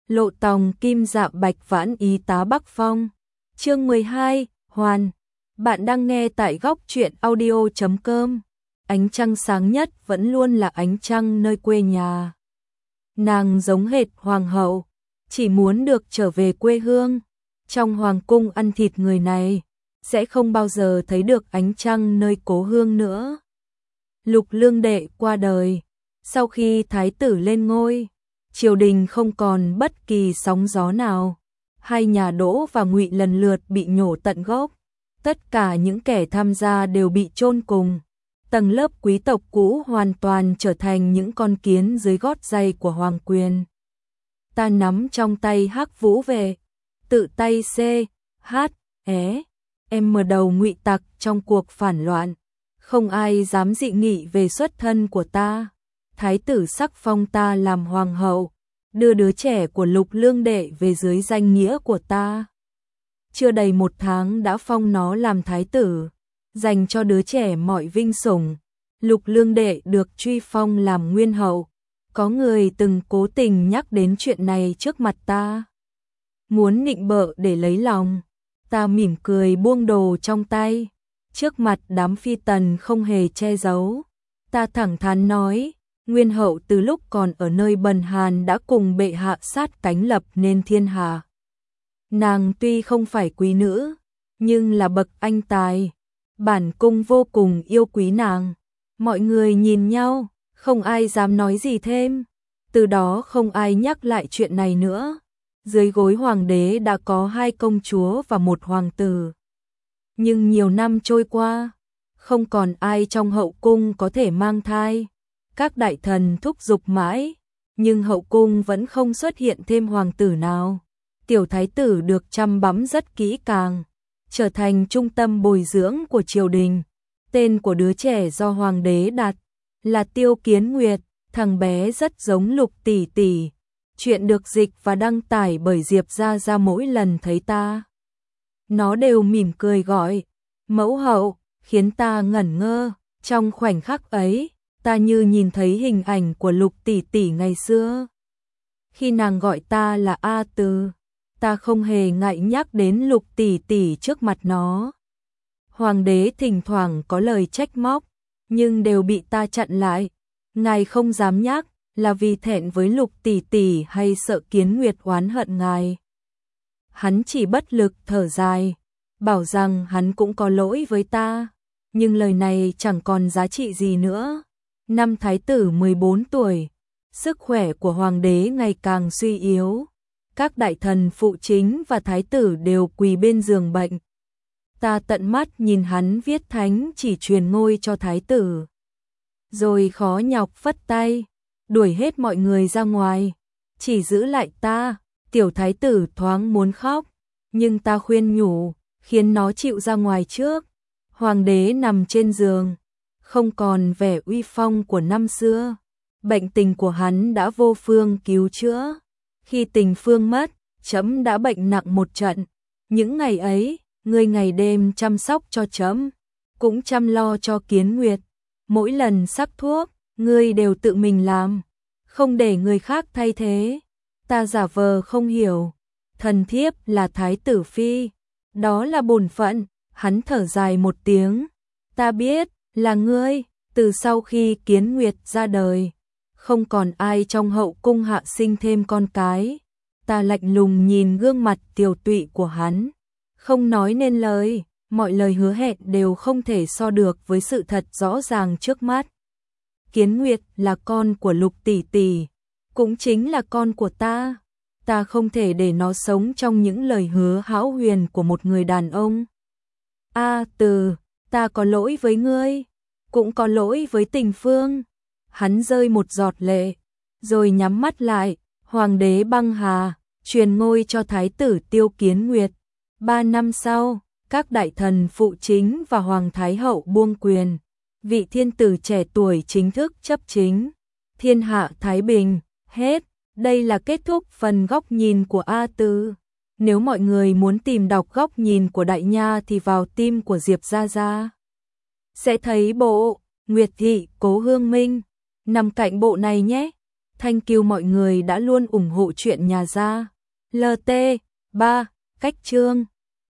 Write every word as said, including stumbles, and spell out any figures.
Lộ tòng kim dạ bạch vãn ý tá Bắc Phong. Chương mười hai, Hoàn. Bạn đang nghe tại góc truyện audio chấm com. Ánh trăng sáng nhất vẫn luôn là ánh trăng nơi quê nhà. Nàng giống hệt hoàng hậu, chỉ muốn được trở về quê hương. Trong hoàng cung ăn thịt người này, sẽ không bao giờ thấy được ánh trăng nơi cố hương nữa. Lục Lương Đệ qua đời, sau khi thái tử lên ngôi, triều đình không còn bất kỳ sóng gió nào. Hai nhà Đỗ và Ngụy lần lượt bị nhổ tận gốc, tất cả những kẻ tham gia đều bị chôn cùng. Tầng lớp quý tộc cũ hoàn toàn trở thành những con kiến dưới gót giày của hoàng quyền. Ta nắm trong tay Hắc Vũ Vệ, tự tay C, H, É, em mở đầu ngụy tặc trong cuộc phản loạn. Không ai dám dị nghị về xuất thân của ta. Thái tử sắc phong ta làm hoàng hậu, đưa đứa trẻ của Lục Lương Đệ về dưới danh nghĩa của ta. Chưa đầy một tháng đã phong nó làm thái tử, dành cho đứa trẻ mọi vinh sủng. Lục Lương Đệ được truy phong làm nguyên hậu. Có người từng cố tình nhắc đến chuyện này trước mặt ta, muốn nịnh bợ để lấy lòng. Ta mỉm cười buông đồ trong tay, trước mặt đám phi tần không hề che giấu. Ta thẳng thắn nói, nguyên hậu từ lúc còn ở nơi bần hàn đã cùng bệ hạ sát cánh lập nên thiên hạ. Nàng tuy không phải quý nữ, nhưng là bậc anh tài. Bản cung vô cùng yêu quý nàng. Mọi người nhìn nhau, không ai dám nói gì thêm. Từ đó không ai nhắc lại chuyện này nữa. Dưới gối hoàng đế đã có hai công chúa và một hoàng tử. Nhưng nhiều năm trôi qua, không còn ai trong hậu cung có thể mang thai. Các đại thần thúc giục mãi, nhưng hậu cung vẫn không xuất hiện thêm hoàng tử nào. Tiểu thái tử được chăm bẵm rất kỹ càng, trở thành trung tâm bồi dưỡng của triều đình. Tên của đứa trẻ do hoàng đế đặt là Tiêu Kiến Nguyệt. Thằng bé rất giống Lục tỷ tỷ. Chuyện được dịch và đăng tải bởi Diệp Gia Gia. Mỗi lần thấy ta, nó đều mỉm cười gọi mẫu hậu, khiến ta ngẩn ngơ. Trong khoảnh khắc ấy, ta như nhìn thấy hình ảnh của Lục tỷ tỷ ngày xưa. Khi nàng gọi ta là A Từ, ta không hề ngại nhắc đến Lục tỷ tỷ trước mặt nó. Hoàng đế thỉnh thoảng có lời trách móc, nhưng đều bị ta chặn lại. Ngài không dám nhắc, là vì thẹn với Lục tỷ tỷ hay sợ Kiến Nguyệt oán hận ngài. Hắn chỉ bất lực thở dài, bảo rằng hắn cũng có lỗi với ta, nhưng lời này chẳng còn giá trị gì nữa. Năm thái tử mười bốn tuổi, sức khỏe của hoàng đế ngày càng suy yếu. Các đại thần phụ chính và thái tử đều quỳ bên giường bệnh. Ta tận mắt nhìn hắn viết thánh chỉ truyền ngôi cho thái tử, rồi khó nhọc phất tay, đuổi hết mọi người ra ngoài, chỉ giữ lại ta. Tiểu thái tử thoáng muốn khóc, nhưng ta khuyên nhủ, khiến nó chịu ra ngoài trước. Hoàng đế nằm trên giường, không còn vẻ uy phong của năm xưa. Bệnh tình của hắn đã vô phương cứu chữa. Khi tình phương mất, trẫm đã bệnh nặng một trận. Những ngày ấy, ngươi ngày đêm chăm sóc cho trẫm, cũng chăm lo cho Kiến Nguyệt. Mỗi lần sắc thuốc, ngươi đều tự mình làm, không để người khác thay thế. Ta giả vờ không hiểu, thần thiếp là thái tử phi, đó là bổn phận. Hắn thở dài một tiếng, ta biết là ngươi. Từ sau khi Kiến Nguyệt ra đời, không còn ai trong hậu cung hạ sinh thêm con cái. Ta lạnh lùng nhìn gương mặt tiều tụy của hắn, không nói nên lời. Mọi lời hứa hẹn đều không thể so được với sự thật rõ ràng trước mắt. Kiến Nguyệt là con của Lục tỷ tỷ, cũng chính là con của ta. Ta không thể để nó sống trong những lời hứa hão huyền của một người đàn ông. A Từ, ta có lỗi với ngươi, cũng có lỗi với Tình Phương. Hắn rơi một giọt lệ, rồi nhắm mắt lại. Hoàng đế băng hà, truyền ngôi cho thái tử Tiêu Kiến Nguyệt. Ba năm sau, các đại thần phụ chính và hoàng thái hậu buông quyền. Vị thiên tử trẻ tuổi chính thức chấp chính. Thiên hạ thái bình, hết. Đây là kết thúc phần góc nhìn của A Từ. Nếu mọi người muốn tìm đọc góc nhìn của Đại Nha thì vào tim của Diệp Gia Gia, sẽ thấy bộ Nguyệt Thị Cố Hương Minh nằm cạnh bộ này nhé. Thank you mọi người đã luôn ủng hộ chuyện nhà gia. lờ tê ba, cách chương